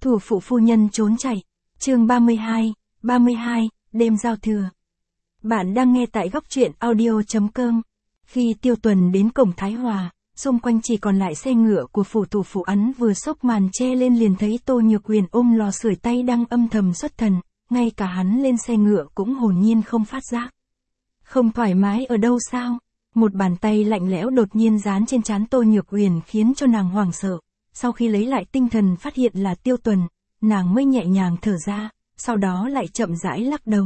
Thủ phụ phu nhân trốn chạy. Chương 32, đêm giao thừa. Bạn đang nghe tại góc truyện audio.com. Khi Tiêu Tuần đến cổng Thái Hòa, xung quanh chỉ còn lại xe ngựa của phủ thủ phụ ấn vừa xốc màn che lên liền thấy Tô Nhược Huyền ôm lò sưởi tay đang âm thầm xuất thần, ngay cả hắn lên xe ngựa cũng hồn nhiên không phát giác. Không thoải mái ở đâu sao? Một bàn tay lạnh lẽo đột nhiên dán trên trán Tô Nhược Huyền khiến cho nàng hoảng sợ. Sau khi lấy lại tinh thần phát hiện là Tiêu Tuần, nàng mới nhẹ nhàng thở ra, sau đó lại chậm rãi lắc đầu.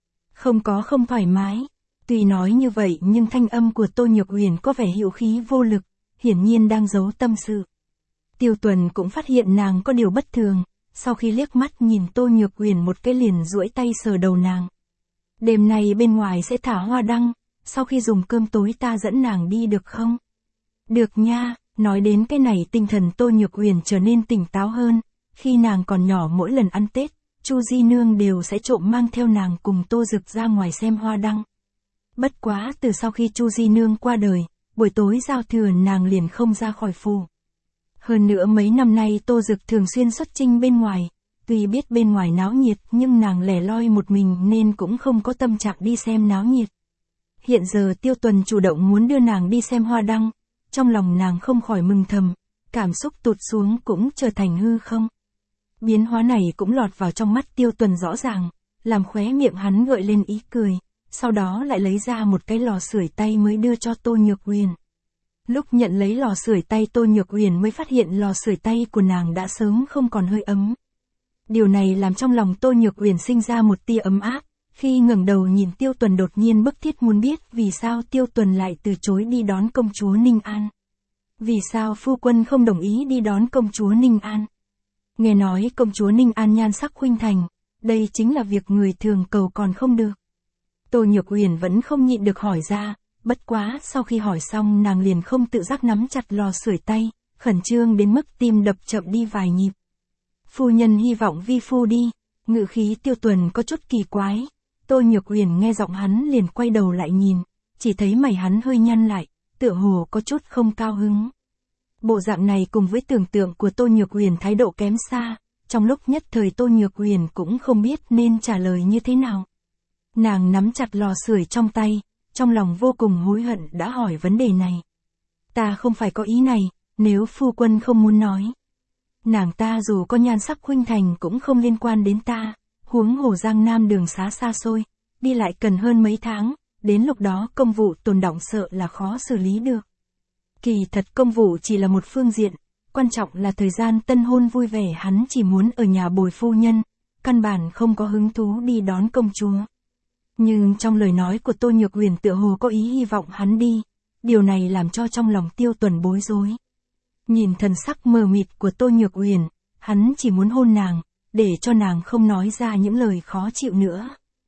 Không thoải mái. Tuy nói như vậy nhưng thanh âm của Tô Nhược Huyền có vẻ hữu khí vô lực, hiển nhiên đang giấu tâm sự. Tiêu Tuần cũng phát hiện nàng có điều bất thường, sau khi liếc mắt nhìn Tô Nhược Huyền một cái liền duỗi tay sờ đầu nàng. Đêm nay bên ngoài sẽ thả hoa đăng, sau khi dùng cơm tối ta dẫn nàng đi được không? Được nha. Nói đến cái này tinh thần Tô Nhược Huyền trở nên tỉnh táo hơn, khi nàng còn nhỏ mỗi lần ăn Tết, Chu Di Nương đều sẽ trộm mang theo nàng cùng Tô Dực ra ngoài xem hoa đăng. Bất quá từ sau khi Chu Di Nương qua đời, buổi tối giao thừa nàng liền không ra khỏi phủ. Hơn nữa mấy năm nay Tô Dực thường xuyên xuất chinh bên ngoài, tuy biết bên ngoài náo nhiệt nhưng nàng lẻ loi một mình nên cũng không có tâm trạng đi xem náo nhiệt. Hiện giờ Tiêu Tuần chủ động muốn đưa nàng đi xem hoa đăng. Trong lòng nàng không khỏi mừng thầm, cảm xúc tụt xuống cũng trở thành hư không. Biến hóa này cũng lọt vào trong mắt Tiêu Tuần rõ ràng, làm khóe miệng hắn gợi lên ý cười, sau đó lại lấy ra một cái lò sưởi tay mới đưa cho Tô Nhược Huyền. Lúc nhận lấy lò sưởi tay Tô Nhược Huyền mới phát hiện lò sưởi tay của nàng đã sớm không còn hơi ấm. Điều này làm trong lòng Tô Nhược Huyền sinh ra một tia ấm áp, khi ngẩng đầu nhìn Tiêu Tuần đột nhiên bức thiết muốn biết vì sao Tiêu Tuần lại từ chối đi đón công chúa Ninh An. Vì sao phu quân không đồng ý đi đón công chúa Ninh An? Nghe nói công chúa Ninh An nhan sắc khuynh thành, đây chính là việc người thường cầu còn không được. Tô Nhược Huyền vẫn không nhịn được hỏi ra, bất quá sau khi hỏi xong nàng liền không tự giác nắm chặt lò sưởi tay, khẩn trương đến mức tim đập chậm đi vài nhịp. Phu nhân hy vọng vi phu đi, ngữ khí Tiêu Tuần có chút kỳ quái. Tô Nhược Huyền nghe giọng hắn liền quay đầu lại nhìn, chỉ thấy mày hắn hơi nhăn lại, tựa hồ có chút không cao hứng. Bộ dạng này cùng với tưởng tượng của Tô Nhược Huyền thái độ kém xa, trong lúc nhất thời Tô Nhược Huyền cũng không biết nên trả lời như thế nào. Nàng nắm chặt lò sưởi trong tay, trong lòng vô cùng hối hận đã hỏi vấn đề này. Ta không phải có ý này, nếu phu quân không muốn nói. Nàng ta dù có nhan sắc khuynh thành cũng không liên quan đến ta. Huống hồ Giang Nam đường xá xa xôi, đi lại cần hơn mấy tháng, đến lúc đó công vụ tồn đọng sợ là khó xử lý được. Kỳ thật công vụ chỉ là một phương diện, quan trọng là thời gian tân hôn vui vẻ hắn chỉ muốn ở nhà bồi phu nhân, căn bản không có hứng thú đi đón công chúa. Nhưng trong lời nói của Tô Nhược Huyền tựa hồ có ý hy vọng hắn đi, điều này làm cho trong lòng Tiêu Tuần bối rối. Nhìn thần sắc mờ mịt của Tô Nhược Huyền, hắn chỉ muốn hôn nàng, để cho nàng không nói ra những lời khó chịu nữa.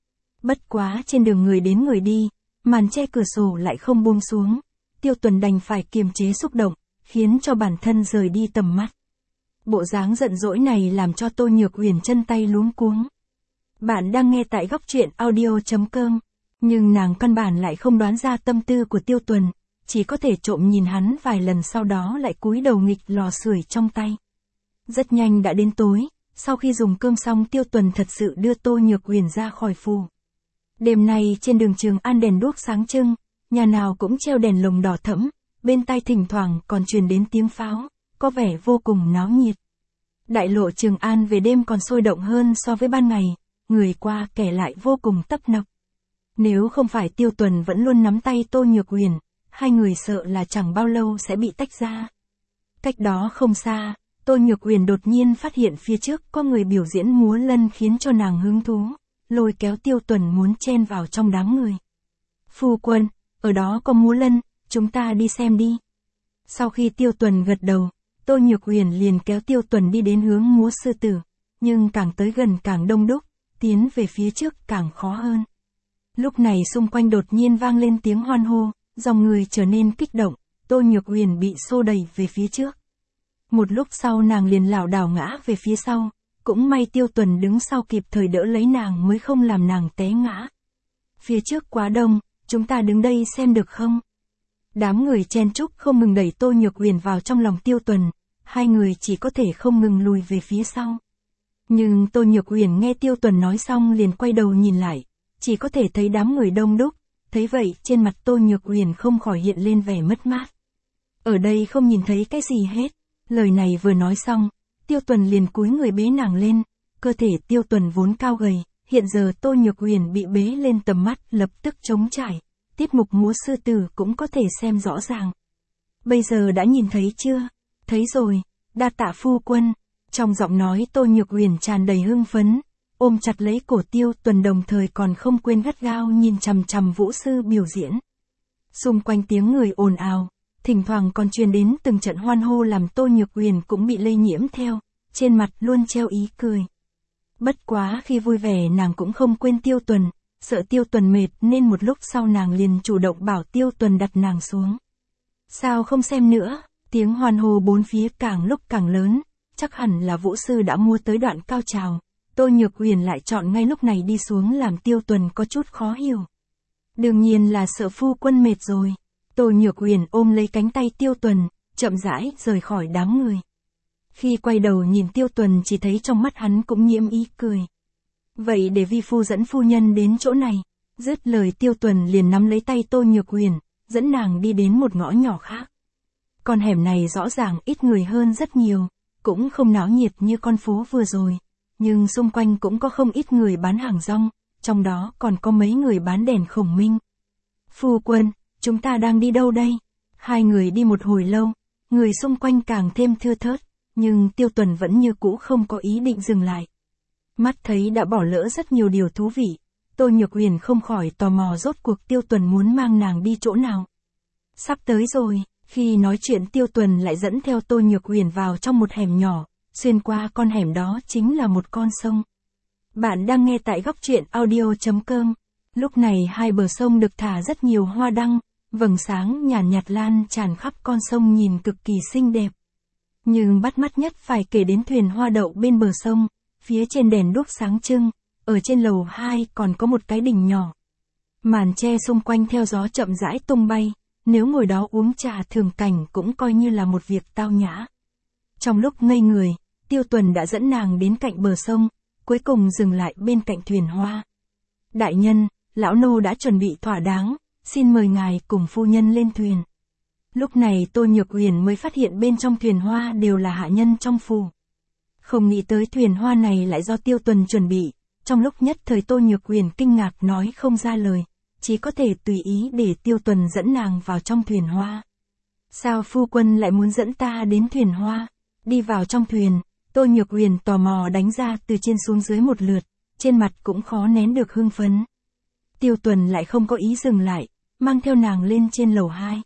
Bất quá trên đường người đến người đi, màn che cửa sổ lại không buông xuống, Tiêu Tuần đành phải kiềm chế xúc động, khiến cho bản thân rời đi tầm mắt. Bộ dáng giận dỗi này làm cho Tô Nhược Huyền chân tay luống cuống. Bạn đang nghe tại góc truyện audio.com, nhưng nàng căn bản lại không đoán ra tâm tư của Tiêu Tuần, chỉ có thể trộm nhìn hắn vài lần sau đó lại cúi đầu nghịch lò sưởi trong tay. Rất nhanh đã đến tối. Sau khi dùng cơm xong Tiêu Tuần thật sự đưa Tô Nhược Huyền ra khỏi phủ. Đêm nay trên đường Trường An đèn đuốc sáng trưng, nhà nào cũng treo đèn lồng đỏ thẫm, bên tai thỉnh thoảng còn truyền đến tiếng pháo, có vẻ vô cùng náo nhiệt. Đại lộ Trường An về đêm còn sôi động hơn so với ban ngày, người qua kẻ lại vô cùng tấp nập. Nếu không phải Tiêu Tuần vẫn luôn nắm tay Tô Nhược Huyền, hai người sợ là chẳng bao lâu sẽ bị tách ra. Cách đó không xa, Tô Nhược Huyền đột nhiên phát hiện phía trước có người biểu diễn múa lân khiến cho nàng hứng thú, lôi kéo Tiêu Tuần muốn chen vào trong đám người. Phu quân, ở đó có múa lân, chúng ta đi xem đi. Sau khi Tiêu Tuần gật đầu, Tô Nhược Huyền liền kéo Tiêu Tuần đi đến hướng múa sư tử, nhưng càng tới gần càng đông đúc, tiến về phía trước càng khó hơn. Lúc này xung quanh đột nhiên vang lên tiếng hoan hô, dòng người trở nên kích động, Tô Nhược Huyền bị xô đẩy về phía trước. Một lúc sau nàng liền lảo đảo ngã về phía sau, cũng may Tiêu Tuần đứng sau kịp thời đỡ lấy nàng mới không làm nàng té ngã. Phía trước quá đông, chúng ta đứng đây xem được không? Đám người chen chúc không ngừng đẩy Tô Nhược Huyền vào trong lòng Tiêu Tuần, hai người chỉ có thể không ngừng lùi về phía sau. Nhưng Tô Nhược Uyển nghe Tiêu Tuần nói xong liền quay đầu nhìn lại, chỉ có thể thấy đám người đông đúc, thấy vậy trên mặt Tô Nhược Uyển không khỏi hiện lên vẻ mất mát. Ở đây không nhìn thấy cái gì hết, lời này vừa nói xong, Tiêu Tuần liền cúi người bế nàng lên, cơ thể Tiêu Tuần vốn cao gầy, hiện giờ Tô Nhược Uyển bị bế lên tầm mắt lập tức trống trải, tiết mục múa sư tử cũng có thể xem rõ ràng. Bây giờ đã nhìn thấy chưa? Thấy rồi, đa tạ phu quân. Trong giọng nói Tô Nhược Uyển tràn đầy hưng phấn, ôm chặt lấy cổ Tiêu Tuần đồng thời còn không quên gắt gao nhìn chằm chằm vũ sư biểu diễn. Xung quanh tiếng người ồn ào, thỉnh thoảng còn truyền đến từng trận hoan hô làm Tô Nhược Uyển cũng bị lây nhiễm theo, trên mặt luôn treo ý cười. Bất quá khi vui vẻ nàng cũng không quên Tiêu Tuần, sợ Tiêu Tuần mệt nên một lúc sau nàng liền chủ động bảo Tiêu Tuần đặt nàng xuống. Sao không xem nữa, tiếng hoan hô bốn phía càng lúc càng lớn, chắc hẳn là vũ sư đã mua tới đoạn cao trào. Tô Nhược Uyển lại chọn ngay lúc này đi xuống làm Tiêu Tuần có chút khó hiểu. Đương nhiên là sợ phu quân mệt rồi. Tô Nhược Uyển ôm lấy cánh tay Tiêu Tuần, chậm rãi rời khỏi đám người. Khi quay đầu nhìn Tiêu Tuần chỉ thấy trong mắt hắn cũng nhiễm ý cười. Vậy để vi phu dẫn phu nhân đến chỗ này. Dứt lời Tiêu Tuần liền nắm lấy tay Tô Nhược Uyển, dẫn nàng đi đến một ngõ nhỏ khác. Con hẻm này rõ ràng ít người hơn rất nhiều, cũng không náo nhiệt như con phố vừa rồi. Nhưng xung quanh cũng có không ít người bán hàng rong, trong đó còn có mấy người bán đèn khổng minh. Phu quân, chúng ta đang đi đâu đây? Hai người đi một hồi lâu, người xung quanh càng thêm thưa thớt, nhưng Tiêu Tuần vẫn như cũ không có ý định dừng lại. Mắt thấy đã bỏ lỡ rất nhiều điều thú vị, Tô Nhược Uyển không khỏi tò mò rốt cuộc Tiêu Tuần muốn mang nàng đi chỗ nào. Sắp tới rồi, khi nói chuyện Tiêu Tuần lại dẫn theo Tô Nhược Uyển vào trong một hẻm nhỏ, xuyên qua con hẻm đó chính là một con sông. Bạn đang nghe tại góc truyện audio.com. Lúc này hai bờ sông được thả rất nhiều hoa đăng, vầng sáng nhàn nhạt lan tràn khắp con sông nhìn cực kỳ xinh đẹp. Nhưng bắt mắt nhất phải kể đến thuyền hoa đậu bên bờ sông, phía trên đèn đuốc sáng trưng, ở trên lầu 2 còn có một cái đình nhỏ. Màn tre xung quanh theo gió chậm rãi tung bay, nếu ngồi đó uống trà thưởng cảnh cũng coi như là một việc tao nhã. Trong lúc ngây người, Tiêu Tuần đã dẫn nàng đến cạnh bờ sông, cuối cùng dừng lại bên cạnh thuyền hoa. Đại nhân, lão nô đã chuẩn bị thỏa đáng, xin mời ngài cùng phu nhân lên thuyền. Lúc này Tô Nhược Uyển mới phát hiện bên trong thuyền hoa đều là hạ nhân trong phủ. Không nghĩ tới thuyền hoa này lại do Tiêu Tuần chuẩn bị, trong lúc nhất thời Tô Nhược Uyển kinh ngạc nói không ra lời, chỉ có thể tùy ý để Tiêu Tuần dẫn nàng vào trong thuyền hoa. Sao phu quân lại muốn dẫn ta đến thuyền hoa? Đi vào trong thuyền, Tô Nhược Uyển tò mò đánh ra từ trên xuống dưới một lượt, trên mặt cũng khó nén được hưng phấn. Tiêu Tuần lại không có ý dừng lại, mang theo nàng lên trên lầu 2.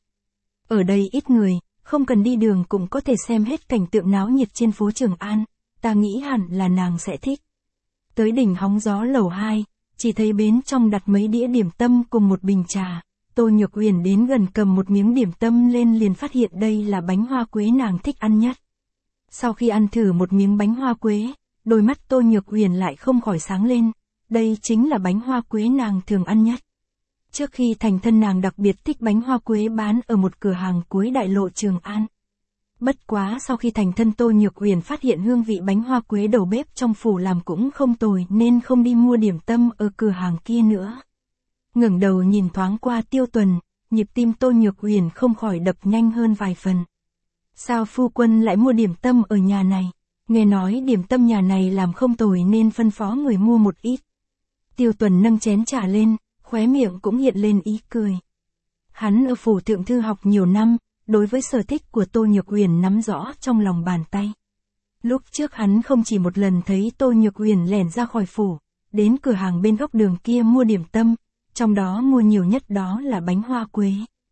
Ở đây ít người, không cần đi đường cũng có thể xem hết cảnh tượng náo nhiệt trên phố Trường An, ta nghĩ hẳn là nàng sẽ thích. Tới đỉnh hóng gió lầu 2, chỉ thấy bên trong đặt mấy đĩa điểm tâm cùng một bình trà. Tô Nhược Uyển đến gần cầm một miếng điểm tâm lên liền phát hiện đây là bánh hoa quế nàng thích ăn nhất. Sau khi ăn thử một miếng bánh hoa quế, đôi mắt Tô Nhược Uyển lại không khỏi sáng lên, đây chính là bánh hoa quế nàng thường ăn nhất. Trước khi thành thân nàng đặc biệt thích bánh hoa quế bán ở một cửa hàng cuối đại lộ Trường An. Bất quá sau khi thành thân Tô Nhược Uyển phát hiện hương vị bánh hoa quế đầu bếp trong phủ làm cũng không tồi nên không đi mua điểm tâm ở cửa hàng kia nữa. Ngẩng đầu nhìn thoáng qua Tiêu Tuần, nhịp tim Tô Nhược Uyển không khỏi đập nhanh hơn vài phần. Sao phu quân lại mua điểm tâm ở nhà này? Nghe nói điểm tâm nhà này làm không tồi nên phân phó người mua một ít. Tiêu Tuần nâng chén trà lên, khóe miệng cũng hiện lên ý cười. Hắn ở phủ thượng thư học nhiều năm, đối với sở thích của Tô Nhược Uyển nắm rõ trong lòng bàn tay. Lúc trước hắn không chỉ một lần thấy Tô Nhược Uyển lẻn ra khỏi phủ, đến cửa hàng bên góc đường kia mua điểm tâm, trong đó mua nhiều nhất đó là bánh hoa quế.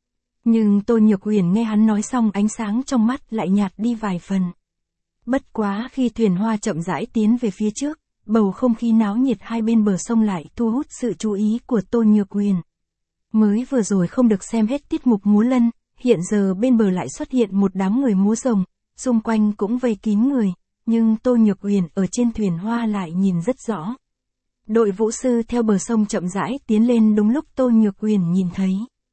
Nhưng Tô Nhược Uyển nghe hắn nói xong ánh sáng trong mắt lại nhạt đi vài phần. Bất quá khi thuyền hoa chậm rãi tiến về phía trước, bầu không khí náo nhiệt hai bên bờ sông lại thu hút sự chú ý của Tô Nhược Uyển. Mới vừa rồi không được xem hết tiết mục múa lân, hiện giờ bên bờ lại xuất hiện một đám người múa rồng, xung quanh cũng vây kín người, nhưng Tô Nhược Uyển ở trên thuyền hoa lại nhìn rất rõ. Đội vũ sư theo bờ sông chậm rãi tiến lên đúng lúc Tô Nhược Uyển nhìn thấy.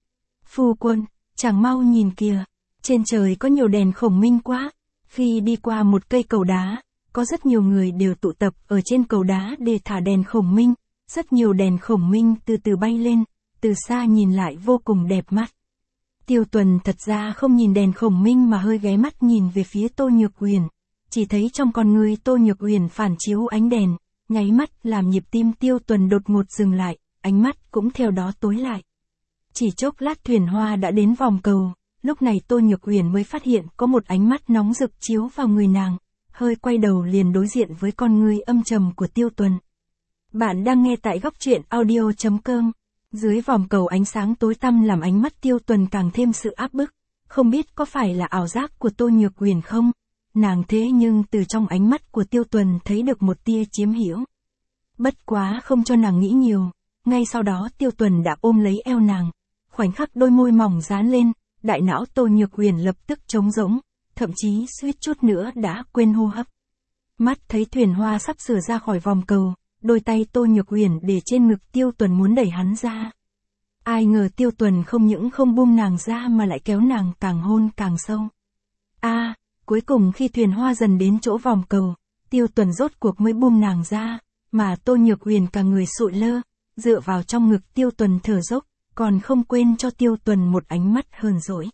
Phu quân, chàng mau nhìn kìa, trên trời có nhiều đèn khổng minh quá. Khi đi qua một cây cầu đá, có rất nhiều người đều tụ tập ở trên cầu đá để thả đèn khổng minh, rất nhiều đèn khổng minh từ từ bay lên, từ xa nhìn lại vô cùng đẹp mắt. Tiêu Tuần thật ra không nhìn đèn khổng minh mà hơi ghé mắt nhìn về phía Tô Nhược Uyển, chỉ thấy trong con người Tô Nhược Uyển phản chiếu ánh đèn, nháy mắt làm nhịp tim Tiêu Tuần đột ngột dừng lại, ánh mắt cũng theo đó tối lại. Chỉ chốc lát thuyền hoa đã đến vòng cầu, lúc này Tô Nhược Uyển mới phát hiện có một ánh mắt nóng rực chiếu vào người nàng, hơi quay đầu liền đối diện với con người âm trầm của Tiêu Tuần. Bạn đang nghe tại góc truyện audio.com. Dưới vòng cầu ánh sáng tối tăm làm ánh mắt Tiêu Tuần càng thêm sự áp bức, không biết có phải là ảo giác của Tô Nhược Uyển không? Nàng thế nhưng từ trong ánh mắt của Tiêu Tuần thấy được một tia chiếm hữu. Bất quá không cho nàng nghĩ nhiều, ngay sau đó Tiêu Tuần đã ôm lấy eo nàng, khoảnh khắc đôi môi mỏng dán lên, đại não Tô Nhược Uyển lập tức trống rỗng, thậm chí suýt chút nữa đã quên hô hấp. Mắt thấy thuyền hoa sắp sửa ra khỏi vòng cầu, đôi tay Tô Nhược Uyển để trên ngực Tiêu Tuần muốn đẩy hắn ra. Ai ngờ Tiêu Tuần không những không buông nàng ra mà lại kéo nàng càng hôn càng sâu. Cuối cùng khi thuyền hoa dần đến chỗ vòng cầu, Tiêu Tuần rốt cuộc mới buông nàng ra, mà Tô Nhược Uyển cả người sụi lơ, dựa vào trong ngực Tiêu Tuần thở dốc, còn không quên cho Tiêu Tuần một ánh mắt hờn dỗi.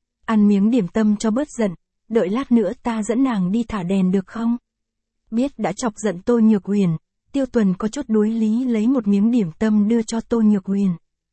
Ăn miếng điểm tâm cho bớt giận, đợi lát nữa ta dẫn nàng đi thả đèn được không? Biết đã chọc giận Tô Nhược Uyển, Tiêu Tuần có chút đuối lý lấy một miếng điểm tâm đưa cho Tô Nhược Uyển.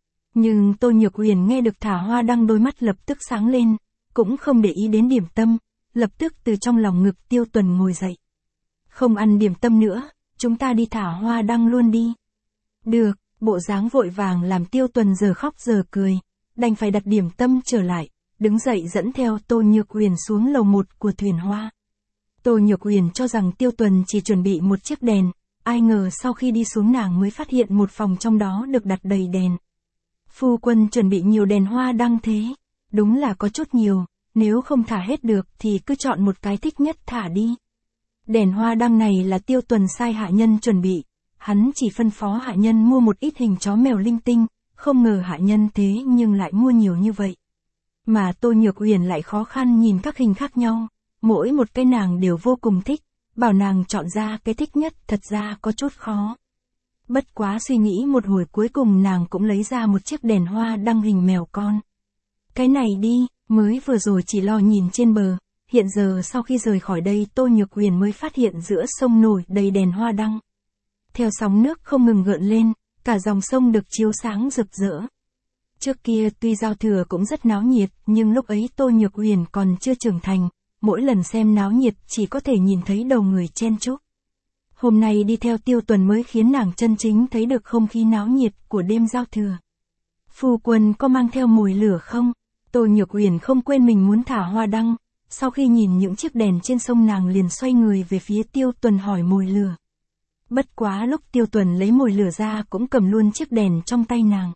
Nhưng Tô Nhược Uyển nghe được thả hoa đăng đôi mắt lập tức sáng lên, cũng không để ý đến điểm tâm, lập tức từ trong lòng ngực Tiêu Tuần ngồi dậy. Không ăn điểm tâm nữa, chúng ta đi thả hoa đăng luôn đi. Được, bộ dáng vội vàng làm Tiêu Tuần giờ khóc giờ cười, đành phải đặt điểm tâm trở lại, đứng dậy dẫn theo Tô Nhược Uyển xuống lầu 1 của thuyền hoa. Tô Nhược Uyển cho rằng Tiêu Tuần chỉ chuẩn bị một chiếc đèn, ai ngờ sau khi đi xuống nàng mới phát hiện một phòng trong đó được đặt đầy đèn. Phu quân chuẩn bị nhiều đèn hoa đăng thế, đúng là có chút nhiều, nếu không thả hết được thì cứ chọn một cái thích nhất thả đi. Đèn hoa đăng này là Tiêu Tuần sai hạ nhân chuẩn bị, hắn chỉ phân phó hạ nhân mua một ít hình chó mèo linh tinh, không ngờ hạ nhân thế nhưng lại mua nhiều như vậy. Mà Tô Nhược Uyển lại khó khăn nhìn các hình khác nhau, mỗi một cái nàng đều vô cùng thích, bảo nàng chọn ra cái thích nhất thật ra có chút khó. Bất quá suy nghĩ một hồi cuối cùng nàng cũng lấy ra một chiếc đèn hoa đăng hình mèo con. Cái này đi, mới vừa rồi chỉ lo nhìn trên bờ, hiện giờ sau khi rời khỏi đây Tô Nhược Uyển mới phát hiện giữa sông nổi đầy đèn hoa đăng. Theo sóng nước không ngừng gợn lên, cả dòng sông được chiếu sáng rực rỡ. Trước kia tuy giao thừa cũng rất náo nhiệt, nhưng lúc ấy Tô Nhược Uyển còn chưa trưởng thành, mỗi lần xem náo nhiệt chỉ có thể nhìn thấy đầu người chen chúc. Hôm nay đi theo Tiêu Tuần mới khiến nàng chân chính thấy được không khí náo nhiệt của đêm giao thừa. Phu quân có mang theo mồi lửa không? Tô Nhược Uyển không quên mình muốn thả hoa đăng, sau khi nhìn những chiếc đèn trên sông nàng liền xoay người về phía Tiêu Tuần hỏi mồi lửa. Bất quá lúc Tiêu Tuần lấy mồi lửa ra cũng cầm luôn chiếc đèn trong tay nàng.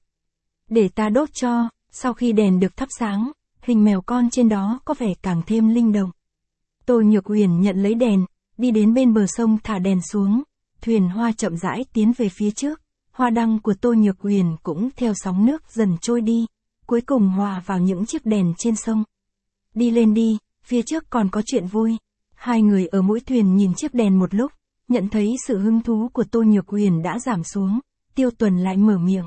Để ta đốt cho, sau khi đèn được thắp sáng, hình mèo con trên đó có vẻ càng thêm linh động. Tô Nhược Uyển nhận lấy đèn, đi đến bên bờ sông thả đèn xuống, thuyền hoa chậm rãi tiến về phía trước, hoa đăng của Tô Nhược Uyển cũng theo sóng nước dần trôi đi, cuối cùng hòa vào những chiếc đèn trên sông. Đi lên đi, phía trước còn có chuyện vui. Hai người ở mũi thuyền nhìn chiếc đèn một lúc, nhận thấy sự hứng thú của Tô Nhược Uyển đã giảm xuống, Tiêu Tuần lại mở miệng.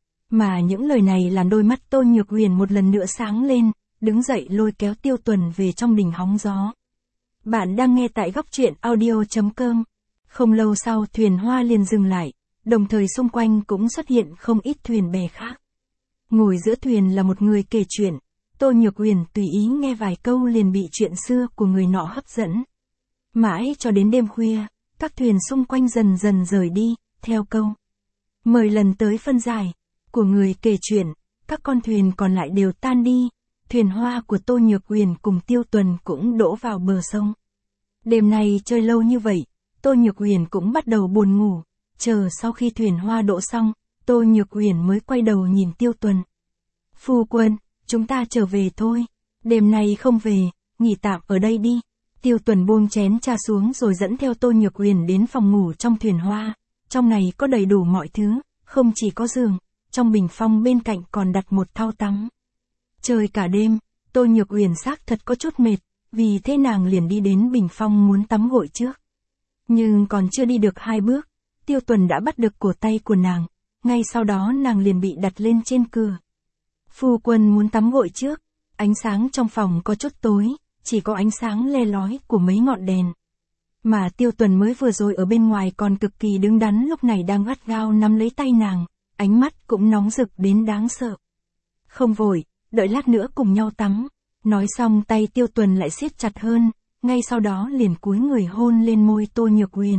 Mà những lời này làm đôi mắt Tô Nhược Uyển một lần nữa sáng lên, đứng dậy lôi kéo Tiêu Tuần về trong đình hóng gió. Bạn đang nghe tại góc truyện audio.com. Không lâu sau thuyền hoa liền dừng lại, đồng thời xung quanh cũng xuất hiện không ít thuyền bè khác. Ngồi giữa thuyền là một người kể chuyện, Tô Nhược Uyển tùy ý nghe vài câu liền bị chuyện xưa của người nọ hấp dẫn. Mãi cho đến đêm khuya, các thuyền xung quanh dần dần rời đi, theo câu mời lần tới phân giải của người kể chuyện, các con thuyền còn lại đều tan đi, thuyền hoa của Tô Nhược Uyển cùng Tiêu Tuần cũng đổ vào bờ sông. Đêm nay chơi lâu như vậy, Tô Nhược Uyển cũng bắt đầu buồn ngủ, chờ sau khi thuyền hoa đổ xong, Tô Nhược Uyển mới quay đầu nhìn Tiêu Tuần. Phu quân, chúng ta trở về thôi, đêm nay không về, nghỉ tạm ở đây đi. Tiêu Tuần buông chén trà xuống rồi dẫn theo Tô Nhược Uyển đến phòng ngủ trong thuyền hoa, trong này có đầy đủ mọi thứ, không chỉ có giường, trong bình phong bên cạnh còn đặt một thau tắm. Chơi cả đêm, Tô Nhược Uyển xác thật có chút mệt, vì thế nàng liền đi đến bình phong muốn tắm gội trước. Nhưng còn chưa đi được 2 bước, Tiêu Tuần đã bắt được cổ tay của nàng, ngay sau đó nàng liền bị đặt lên trên cửa. Phu quân muốn tắm gội trước, ánh sáng trong phòng có chút tối, chỉ có ánh sáng le lói của mấy ngọn đèn. Mà Tiêu Tuần mới vừa rồi ở bên ngoài còn cực kỳ đứng đắn lúc này đang gắt gao nắm lấy tay nàng, ánh mắt cũng nóng rực đến đáng sợ. Không vội, đợi lát nữa cùng nhau tắm. Nói xong tay Tiêu Tuần lại siết chặt hơn, ngay sau đó liền cúi người hôn lên môi Tô Nhược Huyền.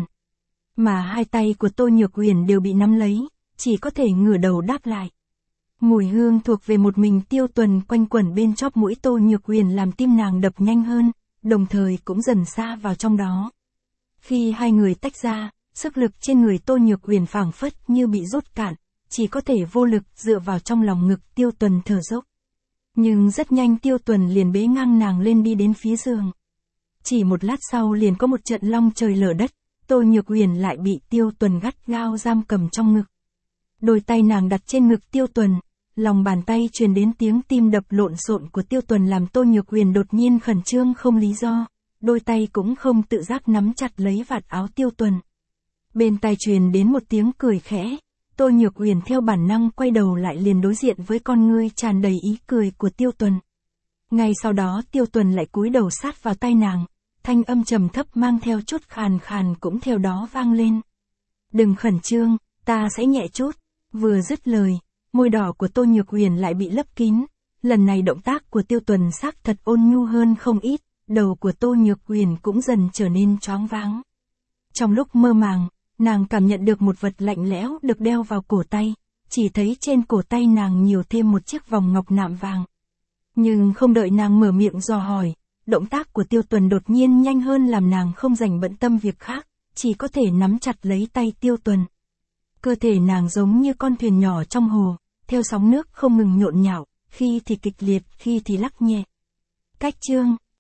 Mà hai tay của Tô Nhược Huyền đều bị nắm lấy, chỉ có thể ngửa đầu đáp lại. Mùi hương thuộc về một mình Tiêu Tuần quanh quẩn bên chóp mũi Tô Nhược Huyền làm tim nàng đập nhanh hơn, đồng thời cũng dần xa vào trong đó. Khi hai người tách ra, sức lực trên người Tô Nhược Huyền phảng phất như bị rút cạn, chỉ có thể vô lực dựa vào trong lòng ngực Tiêu Tuần thở dốc. Nhưng rất nhanh Tiêu Tuần liền bế ngang nàng lên đi đến phía giường. Chỉ một lát sau liền có một trận long trời lở đất, Tô Nhược Huyền lại bị Tiêu Tuần gắt gao giam cầm trong ngực. Đôi tay nàng đặt trên ngực Tiêu Tuần, lòng bàn tay truyền đến tiếng tim đập lộn xộn của Tiêu Tuần làm Tô Nhược Huyền đột nhiên khẩn trương không lý do, đôi tay cũng không tự giác nắm chặt lấy vạt áo Tiêu Tuần. Bên tai truyền đến một tiếng cười khẽ, Tô Nhược Huyền theo bản năng quay đầu lại liền đối diện với con ngươi tràn đầy ý cười của Tiêu Tuần. Ngay sau đó Tiêu Tuần lại cúi đầu sát vào tai nàng, thanh âm trầm thấp mang theo chút khàn khàn cũng theo đó vang lên. Đừng khẩn trương, ta sẽ nhẹ chút. Vừa dứt lời, môi đỏ của Tô Nhược Huyền lại bị lấp kín. Lần này động tác của Tiêu Tuần xác thật ôn nhu hơn không ít, đầu của Tô Nhược Huyền cũng dần trở nên choáng váng. Trong lúc mơ màng, nàng cảm nhận được một vật lạnh lẽo được đeo vào cổ tay, chỉ thấy trên cổ tay nàng nhiều thêm một chiếc vòng ngọc nạm vàng. Nhưng không đợi nàng mở miệng dò hỏi, động tác của Tiêu Tuần đột nhiên nhanh hơn làm nàng không dành bận tâm việc khác, chỉ có thể nắm chặt lấy tay Tiêu Tuần. Cơ thể nàng giống như con thuyền nhỏ trong hồ, theo sóng nước không ngừng nhộn nhạo, khi thì kịch liệt, khi thì lắc nhẹ. Cách chương